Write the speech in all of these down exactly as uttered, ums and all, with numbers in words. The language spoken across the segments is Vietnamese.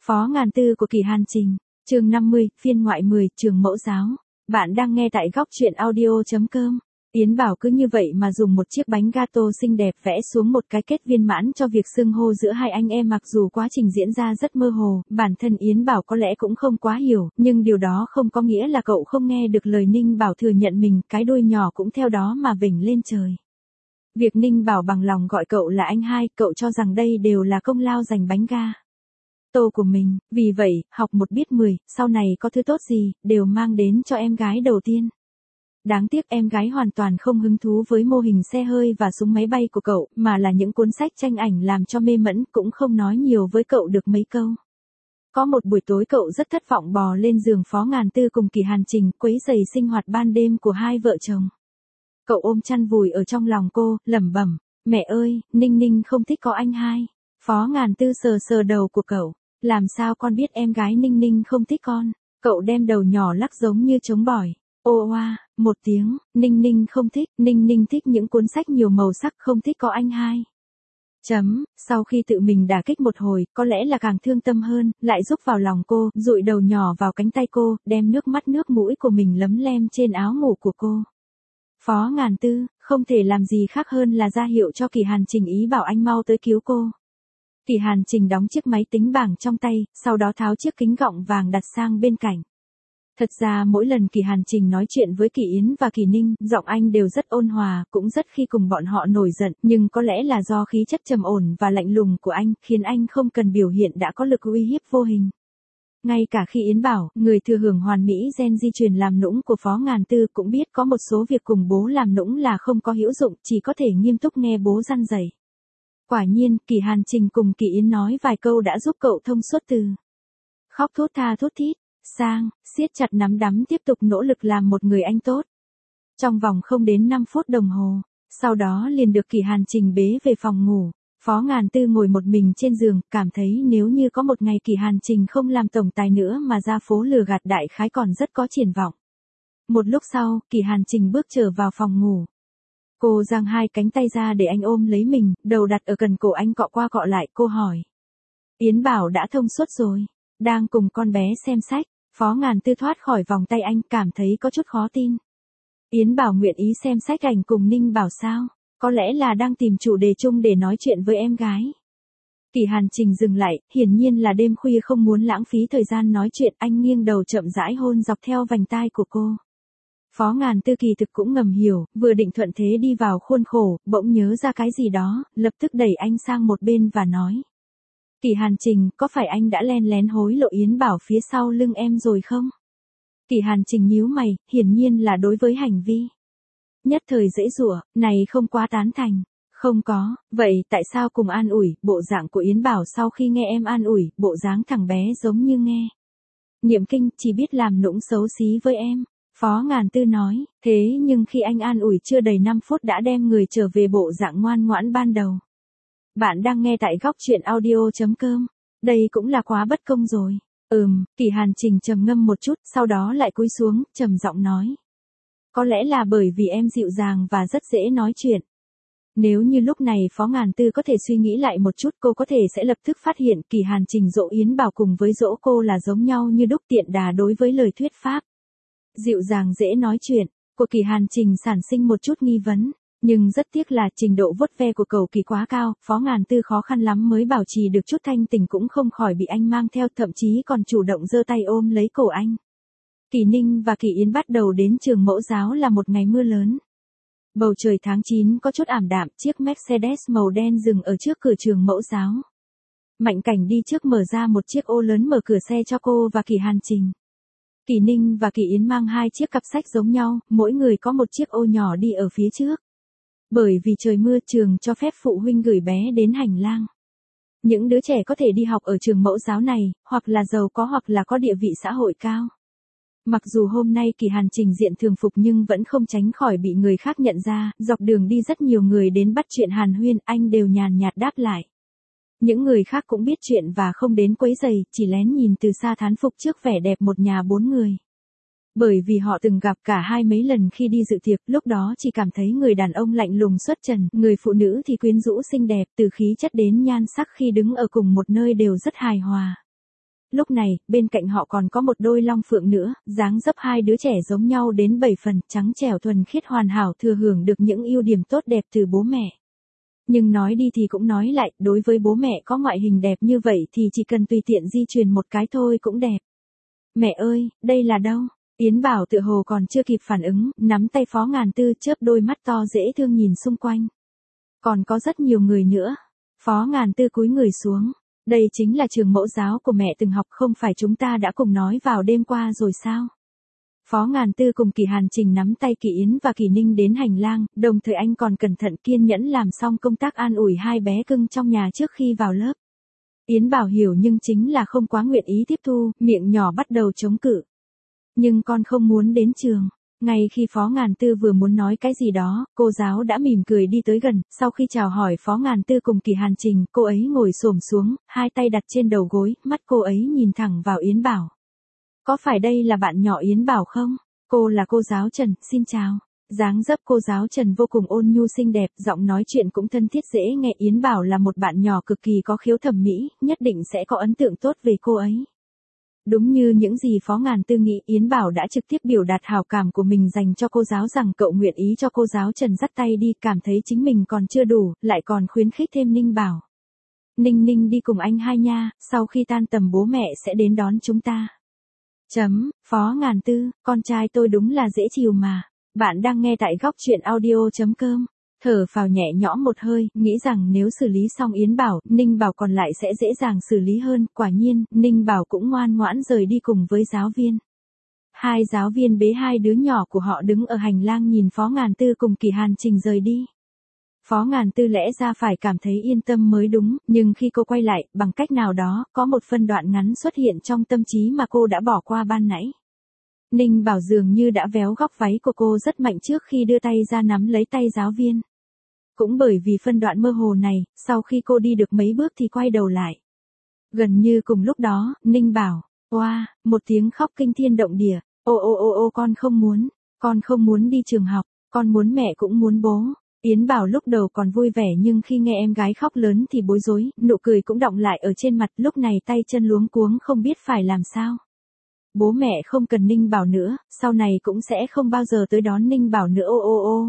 Phó Ngàn Tư của Kỳ Hàn Trình, chương năm mươi, phiên ngoại mười, trường mẫu giáo. Bạn đang nghe tại góc truyện audio chấm com. Yến Bảo cứ như vậy mà dùng một chiếc bánh gato xinh đẹp vẽ xuống một cái kết viên mãn cho việc xưng hô giữa hai anh em, mặc dù quá trình diễn ra rất mơ hồ, bản thân Yến Bảo có lẽ cũng không quá hiểu, nhưng điều đó không có nghĩa là cậu không nghe được lời Ninh Bảo thừa nhận mình, cái đuôi nhỏ cũng theo đó mà vểnh lên trời. Việc Ninh Bảo bằng lòng gọi cậu là anh hai, cậu cho rằng đây đều là công lao dành bánh ga tô của mình, vì vậy, học một biết mười, sau này có thứ tốt gì, đều mang đến cho em gái đầu tiên. Đáng tiếc em gái hoàn toàn không hứng thú với mô hình xe hơi và súng máy bay của cậu, mà là những cuốn sách tranh ảnh làm cho mê mẩn, cũng không nói nhiều với cậu được mấy câu. Có một buổi tối cậu rất thất vọng bò lên giường Phó Ngàn Tư cùng Kỳ Hàn Trình, quấy rầy sinh hoạt ban đêm của hai vợ chồng. Cậu ôm chăn vùi ở trong lòng cô, lẩm bẩm, mẹ ơi, Ninh Ninh không thích có anh hai. Phó Ngàn Tư sờ sờ đầu của cậu, làm sao con biết em gái Ninh Ninh không thích con? Cậu đem đầu nhỏ lắc giống như trống bỏi. Ô oa, một tiếng, Ninh Ninh không thích, Ninh Ninh thích những cuốn sách nhiều màu sắc, không thích có anh hai. Chấm, sau khi tự mình đả kích một hồi, có lẽ là càng thương tâm hơn, lại rúc vào lòng cô, dụi đầu nhỏ vào cánh tay cô, đem nước mắt nước mũi của mình lấm lem trên áo ngủ của cô. Phó Ngàn Tư, không thể làm gì khác hơn là ra hiệu cho Kỳ Hàn Trình ý bảo anh mau tới cứu cô. Kỳ Hàn Trình đóng chiếc máy tính bảng trong tay, sau đó tháo chiếc kính gọng vàng đặt sang bên cạnh. Thật ra mỗi lần Kỳ Hàn Trình nói chuyện với Kỳ Yến và Kỳ Ninh, giọng anh đều rất ôn hòa, cũng rất khi cùng bọn họ nổi giận, nhưng có lẽ là do khí chất trầm ổn và lạnh lùng của anh, khiến anh không cần biểu hiện đã có lực uy hiếp vô hình. Ngay cả khi Yến bảo, người thừa hưởng hoàn mỹ gen di truyền làm nũng của Phó Ngàn Tư, cũng biết có một số việc cùng bố làm nũng là không có hữu dụng, chỉ có thể nghiêm túc nghe bố răn dạy. Quả nhiên, Kỳ Hàn Trình cùng Kỳ Yến nói vài câu đã giúp cậu thông suốt từ khóc thút tha thút thít, sang, siết chặt nắm đấm tiếp tục nỗ lực làm một người anh tốt. Trong vòng không đến năm phút đồng hồ, sau đó liền được Kỳ Hàn Trình bế về phòng ngủ. Phó Ngàn Tư ngồi một mình trên giường, cảm thấy nếu như có một ngày Kỳ Hàn Trình không làm tổng tài nữa mà ra phố lừa gạt đại khái còn rất có triển vọng. Một lúc sau, Kỳ Hàn Trình bước trở vào phòng ngủ. Cô giang hai cánh tay ra để anh ôm lấy mình, đầu đặt ở gần cổ anh cọ qua cọ lại, cô hỏi. Yến Bảo đã thông suốt rồi, đang cùng con bé xem sách. Phó Ngàn Tư thoát khỏi vòng tay anh, cảm thấy có chút khó tin. Yến Bảo nguyện ý xem sách ảnh cùng Ninh Bảo sao? Có lẽ là đang tìm chủ đề chung để nói chuyện với em gái. Kỳ Hàn Trình dừng lại, hiển nhiên là đêm khuya không muốn lãng phí thời gian nói chuyện, anh nghiêng đầu chậm rãi hôn dọc theo vành tai của cô. Phó Ngàn Tư kỳ thực cũng ngầm hiểu, vừa định thuận thế đi vào khuôn khổ, bỗng nhớ ra cái gì đó, lập tức đẩy anh sang một bên và nói. Kỳ Hàn Trình, có phải anh đã len lén hối lộ Yến Bảo phía sau lưng em rồi không? Kỳ Hàn Trình nhíu mày, hiển nhiên là đối với hành vi nhất thời dễ dụa, này không quá tán thành. Không có, vậy tại sao cùng an ủi, bộ dạng của Yến Bảo sau khi nghe em an ủi, bộ dáng thằng bé giống như nghe niệm kinh, chỉ biết làm nũng xấu xí với em. Phó Ngàn Tư nói, thế nhưng khi anh an ủi chưa đầy năm phút đã đem người trở về bộ dạng ngoan ngoãn ban đầu. Bạn đang nghe tại góc truyện audio chấm com. Đây cũng là quá bất công rồi. Ừm, Kỳ Hàn Trình trầm ngâm một chút, sau đó lại cúi xuống, trầm giọng nói. Có lẽ là bởi vì em dịu dàng và rất dễ nói chuyện. Nếu như lúc này Phó Ngàn Tư có thể suy nghĩ lại một chút, cô có thể sẽ lập tức phát hiện Kỳ Hàn Trình dỗ Yến Bảo cùng với dỗ cô là giống nhau như đúc, tiện đà đối với lời thuyết pháp. Dịu dàng dễ nói chuyện, của Kỳ Hàn Trình sản sinh một chút nghi vấn. Nhưng rất tiếc là trình độ vuốt ve của cậu Kỳ quá cao, Phó Ngàn Tư khó khăn lắm mới bảo trì được chút thanh tình, cũng không khỏi bị anh mang theo, thậm chí còn chủ động giơ tay ôm lấy cổ anh. Kỳ Ninh và Kỳ Yến bắt đầu đến trường mẫu giáo là một ngày mưa lớn. Bầu trời tháng chín có chút ảm đạm, chiếc Mercedes màu đen dừng ở trước cửa trường mẫu giáo. Mạnh Cảnh đi trước mở ra một chiếc ô lớn mở cửa xe cho cô và Kỳ Hàn Trình. Kỳ Ninh và Kỳ Yến mang hai chiếc cặp sách giống nhau, mỗi người có một chiếc ô nhỏ đi ở phía trước. Bởi vì trời mưa, trường cho phép phụ huynh gửi bé đến hành lang. Những đứa trẻ có thể đi học ở trường mẫu giáo này, hoặc là giàu có hoặc là có địa vị xã hội cao. Mặc dù hôm nay Kỳ Hàn Trình diện thường phục nhưng vẫn không tránh khỏi bị người khác nhận ra, dọc đường đi rất nhiều người đến bắt chuyện hàn huyên, anh đều nhàn nhạt đáp lại. Những người khác cũng biết chuyện và không đến quấy rầy, chỉ lén nhìn từ xa thán phục trước vẻ đẹp một nhà bốn người. Bởi vì họ từng gặp cả hai mấy lần khi đi dự tiệc, lúc đó chỉ cảm thấy người đàn ông lạnh lùng xuất trần, người phụ nữ thì quyến rũ xinh đẹp, từ khí chất đến nhan sắc khi đứng ở cùng một nơi đều rất hài hòa. Lúc này, bên cạnh họ còn có một đôi long phượng nữa, dáng dấp hai đứa trẻ giống nhau đến bảy phần, trắng trẻo thuần khiết hoàn hảo thừa hưởng được những ưu điểm tốt đẹp từ bố mẹ. Nhưng nói đi thì cũng nói lại, đối với bố mẹ có ngoại hình đẹp như vậy thì chỉ cần tùy tiện di truyền một cái thôi cũng đẹp. Mẹ ơi, đây là đâu? Yến Bảo tựa hồ còn chưa kịp phản ứng, nắm tay Phó Ngàn Tư chớp đôi mắt to dễ thương nhìn xung quanh. Còn có rất nhiều người nữa. Phó Ngàn Tư cúi người xuống. Đây chính là trường mẫu giáo của mẹ từng học, không phải chúng ta đã cùng nói vào đêm qua rồi sao? Phó Ngàn Tư cùng Kỳ Hàn Trình nắm tay Kỳ Yến và Kỳ Ninh đến hành lang, đồng thời anh còn cẩn thận kiên nhẫn làm xong công tác an ủi hai bé cưng trong nhà trước khi vào lớp. Yến Bảo hiểu nhưng chính là không quá nguyện ý tiếp thu, miệng nhỏ bắt đầu chống cự. Nhưng con không muốn đến trường. Ngay khi Phó Ngàn Tư vừa muốn nói cái gì đó, cô giáo đã mỉm cười đi tới gần, sau khi chào hỏi Phó Ngàn Tư cùng Kỳ Hàn Trình, cô ấy ngồi xổm xuống, hai tay đặt trên đầu gối, mắt cô ấy nhìn thẳng vào Yến Bảo. Có phải đây là bạn nhỏ Yến Bảo không? Cô là cô giáo Trần, xin chào. Dáng dấp cô giáo Trần vô cùng ôn nhu xinh đẹp, giọng nói chuyện cũng thân thiết dễ nghe. Yến Bảo là một bạn nhỏ cực kỳ có khiếu thẩm mỹ, nhất định sẽ có ấn tượng tốt về cô ấy. Đúng như những gì Phó Ngàn Tư nghĩ, Yến Bảo đã trực tiếp biểu đạt hảo cảm của mình dành cho cô giáo rằng cậu nguyện ý cho cô giáo Trần dắt tay đi, cảm thấy chính mình còn chưa đủ, lại còn khuyến khích thêm Ninh Bảo. Ninh Ninh đi cùng anh hai nha, sau khi tan tầm bố mẹ sẽ đến đón chúng ta. Chấm, Phó Ngàn Tư, con trai tôi đúng là dễ chiều mà. Bạn đang nghe tại góc truyện audio.com. Thở phào nhẹ nhõm một hơi, nghĩ rằng nếu xử lý xong Yến Bảo, Ninh Bảo còn lại sẽ dễ dàng xử lý hơn. Quả nhiên, Ninh Bảo cũng ngoan ngoãn rời đi cùng với giáo viên. Hai giáo viên bế hai đứa nhỏ của họ đứng ở hành lang nhìn Phó Ngàn Tư cùng Kỳ Hàn Trình rời đi. Phó Ngàn Tư lẽ ra phải cảm thấy yên tâm mới đúng, nhưng khi cô quay lại, bằng cách nào đó, có một phân đoạn ngắn xuất hiện trong tâm trí mà cô đã bỏ qua ban nãy. Ninh Bảo dường như đã véo góc váy của cô rất mạnh trước khi đưa tay ra nắm lấy tay giáo viên. Cũng bởi vì phân đoạn mơ hồ này, sau khi cô đi được mấy bước thì quay đầu lại. Gần như cùng lúc đó, Ninh Bảo, oa, wow, một tiếng khóc kinh thiên động địa, ô ô ô ô con không muốn, con không muốn đi trường học, con muốn mẹ cũng muốn bố. Yến Bảo lúc đầu còn vui vẻ nhưng khi nghe em gái khóc lớn thì bối rối, nụ cười cũng đọng lại ở trên mặt, lúc này tay chân luống cuống không biết phải làm sao. Bố mẹ không cần Ninh Bảo nữa, sau này cũng sẽ không bao giờ tới đón Ninh Bảo nữa ô ô ô.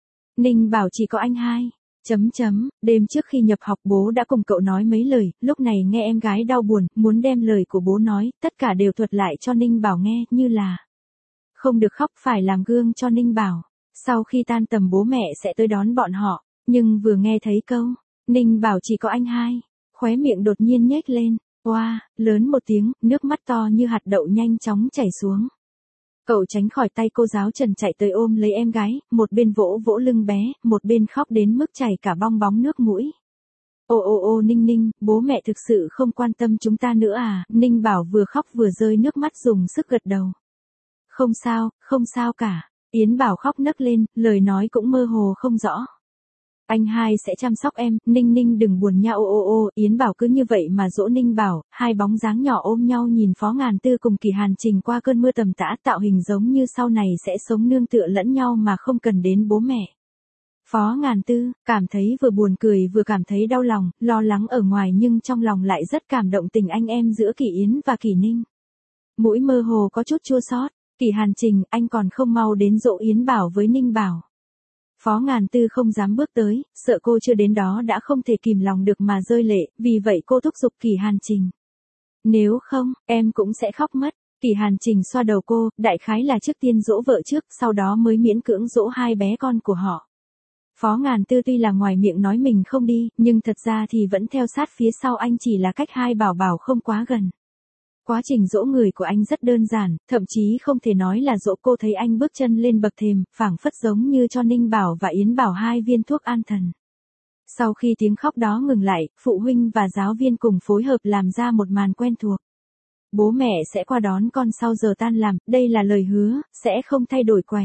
Ninh Bảo chỉ có anh hai. Chấm chấm, đêm trước khi nhập học bố đã cùng cậu nói mấy lời, lúc này nghe em gái đau buồn, muốn đem lời của bố nói, tất cả đều thuật lại cho Ninh Bảo nghe, như là không được khóc, phải làm gương cho Ninh Bảo. Sau khi tan tầm bố mẹ sẽ tới đón bọn họ, nhưng vừa nghe thấy câu, Ninh Bảo chỉ có anh hai, khóe miệng đột nhiên nhếch lên, oa, wow, lớn một tiếng, nước mắt to như hạt đậu nhanh chóng chảy xuống. Cậu tránh khỏi tay cô giáo Trần chạy tới ôm lấy em gái, một bên vỗ vỗ lưng bé, một bên khóc đến mức chảy cả bong bóng nước mũi. Ô ô ô Ninh Ninh, bố mẹ thực sự không quan tâm chúng ta nữa à? Ninh Bảo vừa khóc vừa rơi nước mắt dùng sức gật đầu. Không sao, không sao cả. Yến Bảo khóc nấc lên, lời nói cũng mơ hồ không rõ. Anh hai sẽ chăm sóc em, Ninh Ninh đừng buồn nha ô ô ô. Yến Bảo cứ như vậy mà dỗ Ninh Bảo, hai bóng dáng nhỏ ôm nhau nhìn Phó Ngàn Tư cùng Kỳ Hàn Trình qua cơn mưa tầm tã, tạo hình giống như sau này sẽ sống nương tựa lẫn nhau mà không cần đến bố mẹ. Phó Ngàn Tư, cảm thấy vừa buồn cười vừa cảm thấy đau lòng, lo lắng ở ngoài nhưng trong lòng lại rất cảm động tình anh em giữa Kỳ Yến và Kỳ Ninh. Mũi mơ hồ có chút chua xót. Kỳ Hàn Trình, anh còn không mau đến dỗ Yến Bảo với Ninh Bảo. Phó Ngàn Tư không dám bước tới, sợ cô chưa đến đó đã không thể kìm lòng được mà rơi lệ, vì vậy cô thúc giục Kỳ Hàn Trình. Nếu không, em cũng sẽ khóc mất. Kỳ Hàn Trình xoa đầu cô, đại khái là trước tiên dỗ vợ trước, sau đó mới miễn cưỡng dỗ hai bé con của họ. Phó Ngàn Tư tuy là ngoài miệng nói mình không đi, nhưng thật ra thì vẫn theo sát phía sau anh, chỉ là cách hai bảo bảo không quá gần. Quá trình dỗ người của anh rất đơn giản, thậm chí không thể nói là dỗ. Cô thấy anh bước chân lên bậc thềm, phảng phất giống như cho Ninh Bảo và Yến Bảo hai viên thuốc an thần. Sau khi tiếng khóc đó ngừng lại, phụ huynh và giáo viên cùng phối hợp làm ra một màn quen thuộc. Bố mẹ sẽ qua đón con sau giờ tan làm, đây là lời hứa, sẽ không thay đổi quẻ.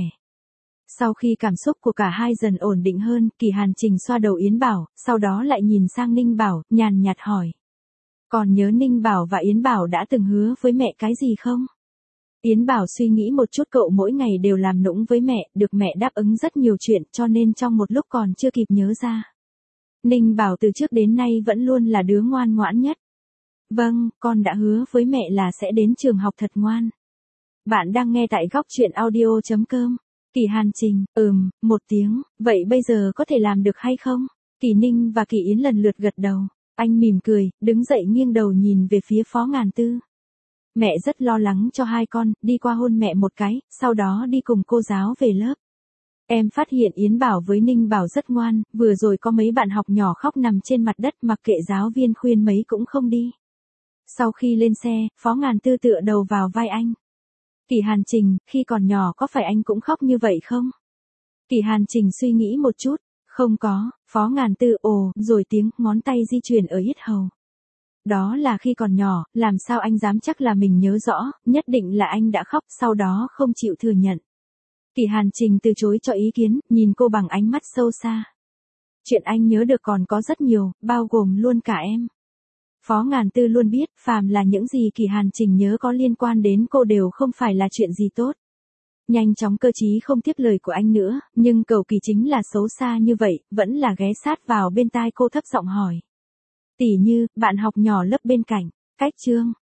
Sau khi cảm xúc của cả hai dần ổn định hơn, Kỳ Hàn Trình xoa đầu Yến Bảo, sau đó lại nhìn sang Ninh Bảo, nhàn nhạt hỏi. Còn nhớ Ninh Bảo và Yến Bảo đã từng hứa với mẹ cái gì không? Yến Bảo suy nghĩ một chút, cậu mỗi ngày đều làm nũng với mẹ, được mẹ đáp ứng rất nhiều chuyện, cho nên trong một lúc còn chưa kịp nhớ ra. Ninh Bảo từ trước đến nay vẫn luôn là đứa ngoan ngoãn nhất. Vâng, con đã hứa với mẹ là sẽ đến trường học thật ngoan. Bạn đang nghe tại góc chuyện audio chấm com. Kỳ Hàn Trình, ừm, một tiếng, vậy bây giờ có thể làm được hay không? Kỳ Ninh và Kỳ Yến lần lượt gật đầu. Anh mỉm cười, đứng dậy nghiêng đầu nhìn về phía Phó Ngàn Tư. Mẹ rất lo lắng cho hai con, đi qua hôn mẹ một cái, sau đó đi cùng cô giáo về lớp. Em phát hiện Yến Bảo với Ninh Bảo rất ngoan, vừa rồi có mấy bạn học nhỏ khóc nằm trên mặt đất mặc kệ giáo viên khuyên mấy cũng không đi. Sau khi lên xe, Phó Ngàn Tư tựa đầu vào vai anh. Kỳ Hàn Trình, khi còn nhỏ có phải anh cũng khóc như vậy không? Kỳ Hàn Trình suy nghĩ một chút, không có, Phó Ngàn Tư ồ, rồi tiếng ngón tay di chuyển ở yết hầu. Đó là khi còn nhỏ, làm sao anh dám chắc là mình nhớ rõ, nhất định là anh đã khóc, sau đó không chịu thừa nhận. Kỳ Hàn Trình từ chối cho ý kiến, nhìn cô bằng ánh mắt sâu xa. Chuyện anh nhớ được còn có rất nhiều, bao gồm luôn cả em. Phó Ngàn Tư luôn biết, phàm là những gì Kỳ Hàn Trình nhớ có liên quan đến cô đều không phải là chuyện gì tốt. Nhanh chóng cơ trí không tiếp lời của anh nữa, nhưng Cầu Kỳ chính là xấu xa như vậy, vẫn là ghé sát vào bên tai cô thấp giọng hỏi. Tỉ như, bạn học nhỏ lớp bên cạnh, cách chương,